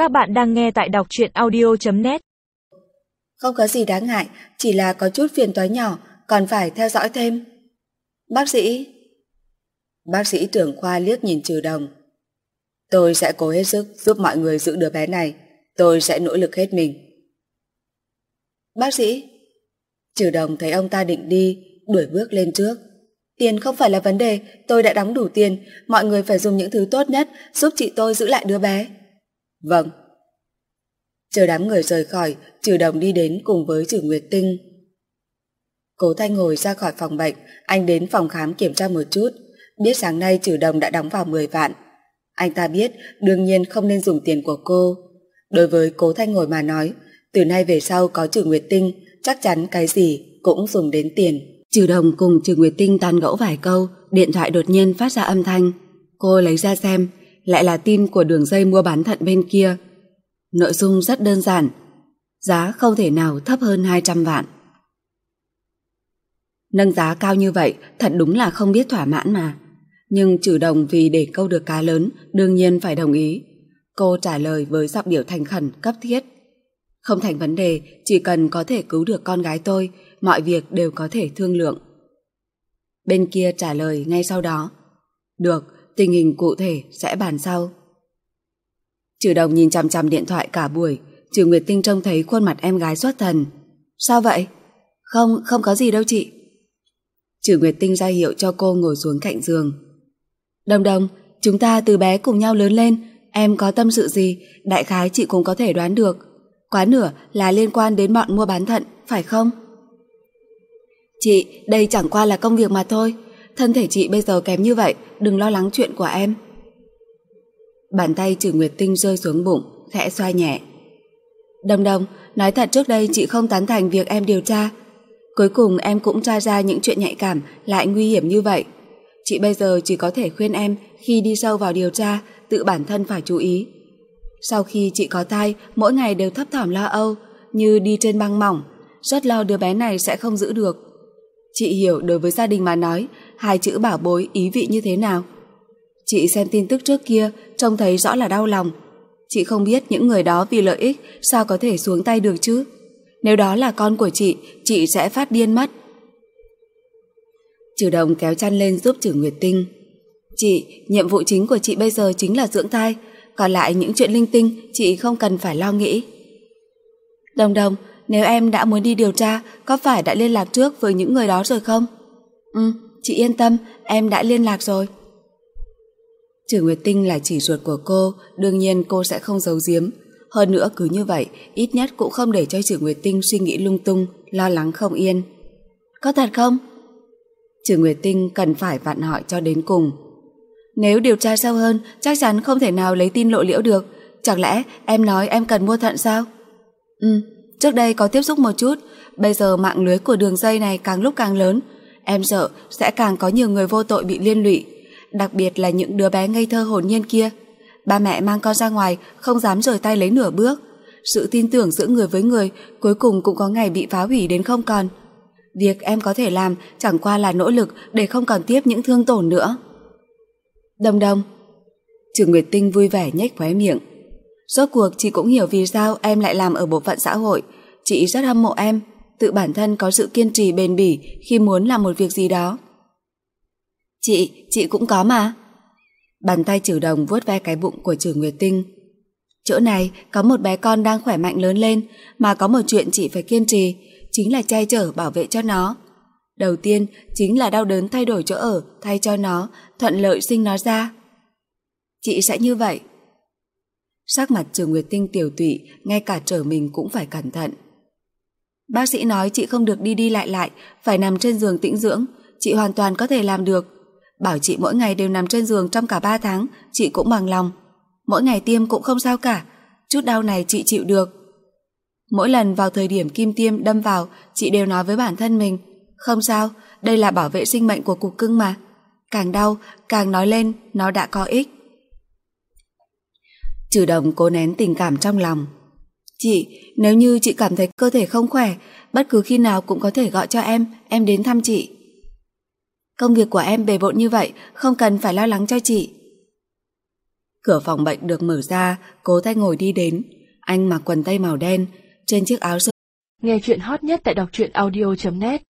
Các bạn đang nghe tại đọc truyện audio.net. Không có gì đáng ngại, chỉ là có chút phiền toái nhỏ, còn phải theo dõi thêm. Bác sĩ trưởng khoa liếc nhìn Trừ Đồng. Tôi sẽ cố hết sức giúp mọi người giữ đứa bé này. Tôi sẽ nỗ lực hết mình. Bác sĩ. Trừ Đồng thấy ông ta định đi, đuổi bước lên trước. Tiền không phải là vấn đề, tôi đã đóng đủ tiền, mọi người phải dùng những thứ tốt nhất giúp chị tôi giữ lại đứa bé. Vâng. Chờ đám người rời khỏi, Trừ Đồng đi đến cùng với Trừ Nguyệt Tinh. Cố Thanh ngồi ra khỏi phòng bệnh, anh đến phòng khám kiểm tra một chút, biết sáng nay Trừ Đồng đã đóng vào 10 vạn. Anh ta biết đương nhiên không nên dùng tiền của cô. Đối với Cố Thanh ngồi mà nói, từ nay về sau có Trừ Nguyệt Tinh, chắc chắn cái gì cũng dùng đến tiền. Trừ Đồng cùng Trừ Nguyệt Tinh tán gẫu vài câu, điện thoại đột nhiên phát ra âm thanh. Cô lấy ra xem, lại là tin của đường dây mua bán thận bên kia. Nội dung rất đơn giản, giá không thể nào thấp hơn 200 vạn. Nâng giá cao như vậy thật đúng là không biết thỏa mãn mà. Nhưng Trừ Đồng vì để câu được cá lớn đương nhiên phải đồng ý. Cô trả lời với giọng điệu thành khẩn cấp thiết. Không thành vấn đề, chỉ cần có thể cứu được con gái tôi, mọi việc đều có thể thương lượng. Bên kia trả lời ngay sau đó. Được, tình hình cụ thể sẽ bàn sau. Trừ Đồng nhìn chằm chằm điện thoại cả buổi. Trừ Nguyệt Tinh trông thấy khuôn mặt em gái xuất thần. Sao vậy? Không có gì đâu chị. Trừ Nguyệt Tinh ra hiệu cho cô ngồi xuống cạnh giường. Đồng Đồng, chúng ta từ bé cùng nhau lớn lên, em có tâm sự gì, đại khái chị cũng có thể đoán được. Quá nửa là liên quan đến bọn mua bán thận, phải không? Chị, đây chẳng qua là công việc mà thôi. Thân thể chị bây giờ kém như vậy, đừng lo lắng chuyện của em. Bàn tay Trừ Nguyệt Tinh rơi xuống bụng, khẽ xoa nhẹ. Đồng Đồng, nói thật trước đây chị không tán thành việc em điều tra. Cuối cùng em cũng tra ra những chuyện nhạy cảm lại nguy hiểm như vậy. Chị bây giờ chỉ có thể khuyên em khi đi sâu vào điều tra, tự bản thân phải chú ý. Sau khi chị có thai, mỗi ngày đều thấp thỏm lo âu, như đi trên băng mỏng, rất lo đứa bé này sẽ không giữ được. Chị hiểu đối với gia đình mà nói, hai chữ bảo bối ý vị như thế nào. Chị xem tin tức trước kia, trông thấy rõ là đau lòng. Chị không biết những người đó vì lợi ích sao có thể xuống tay được chứ. Nếu đó là con của chị sẽ phát điên mất. Trừ Đồng kéo chăn lên giúp Trừ Nguyệt Tinh. Chị, nhiệm vụ chính của chị bây giờ chính là dưỡng thai, còn lại những chuyện linh tinh chị không cần phải lo nghĩ. Đồng Đồng, nếu em đã muốn đi điều tra, có phải đã liên lạc trước với những người đó rồi không? Chị yên tâm, em đã liên lạc rồi. Trừ Nguyệt Tinh là chỉ ruột của cô, đương nhiên cô sẽ không giấu giếm. Hơn nữa cứ như vậy, ít nhất cũng không để cho Trừ Nguyệt Tinh suy nghĩ lung tung, lo lắng không yên. Có thật không? Trừ Nguyệt Tinh cần phải vặn hỏi cho đến cùng. Nếu điều tra sâu hơn, chắc chắn không thể nào lấy tin lộ liễu được. Chẳng lẽ em nói em cần mua thận sao? Trước đây có tiếp xúc một chút, bây giờ mạng lưới của đường dây này càng lúc càng lớn. Em sợ sẽ càng có nhiều người vô tội bị liên lụy, đặc biệt là những đứa bé ngây thơ hồn nhiên kia. Ba mẹ mang con ra ngoài không dám rời tay lấy nửa bước. Sự tin tưởng giữa người với người cuối cùng cũng có ngày bị phá hủy đến không còn. Việc em có thể làm chẳng qua là nỗ lực để không còn tiếp những thương tổn nữa. Đồng Đồng. Trừ Nguyệt Tinh vui vẻ nhếch khóe miệng. Rốt cuộc chị cũng hiểu vì sao em lại làm ở bộ phận xã hội. Chị rất hâm mộ em, tự bản thân có sự kiên trì bền bỉ khi muốn làm một việc gì đó. Chị cũng có mà. Bàn tay Trừ Đồng vuốt ve cái bụng của Trừ Nguyệt Tinh. Chỗ này có một bé con đang khỏe mạnh lớn lên, mà có một chuyện chị phải kiên trì, chính là che chở bảo vệ cho nó. Đầu tiên chính là đau đớn thay đổi chỗ ở thay cho nó, thuận lợi sinh nó ra. Chị sẽ như vậy. Sắc mặt Trừ Nguyệt Tinh tiểu tụy, ngay cả trở mình cũng phải cẩn thận. Bác sĩ nói chị không được đi đi lại, phải nằm trên giường tĩnh dưỡng. Chị hoàn toàn có thể làm được. Bảo chị mỗi ngày đều nằm trên giường trong cả 3 tháng, chị cũng bằng lòng. Mỗi ngày tiêm cũng không sao cả, chút đau này chị chịu được. Mỗi lần vào thời điểm kim tiêm đâm vào, chị đều nói với bản thân mình, không sao, đây là bảo vệ sinh mệnh của cục cưng mà. Càng đau, càng nói lên, nó đã có ích. Trừ Đồng cố nén tình cảm trong lòng. Chị, nếu như chị cảm thấy cơ thể không khỏe, bất cứ khi nào cũng có thể gọi cho em đến thăm chị. Công việc của em bề bộn như vậy, không cần phải lo lắng cho chị. Cửa phòng bệnh được mở ra, Cố Thanh Hồi đi đến. Anh mặc quần tây màu đen, trên chiếc áo sơ. Nghe chuyện hot nhất tại đọc truyện audio.net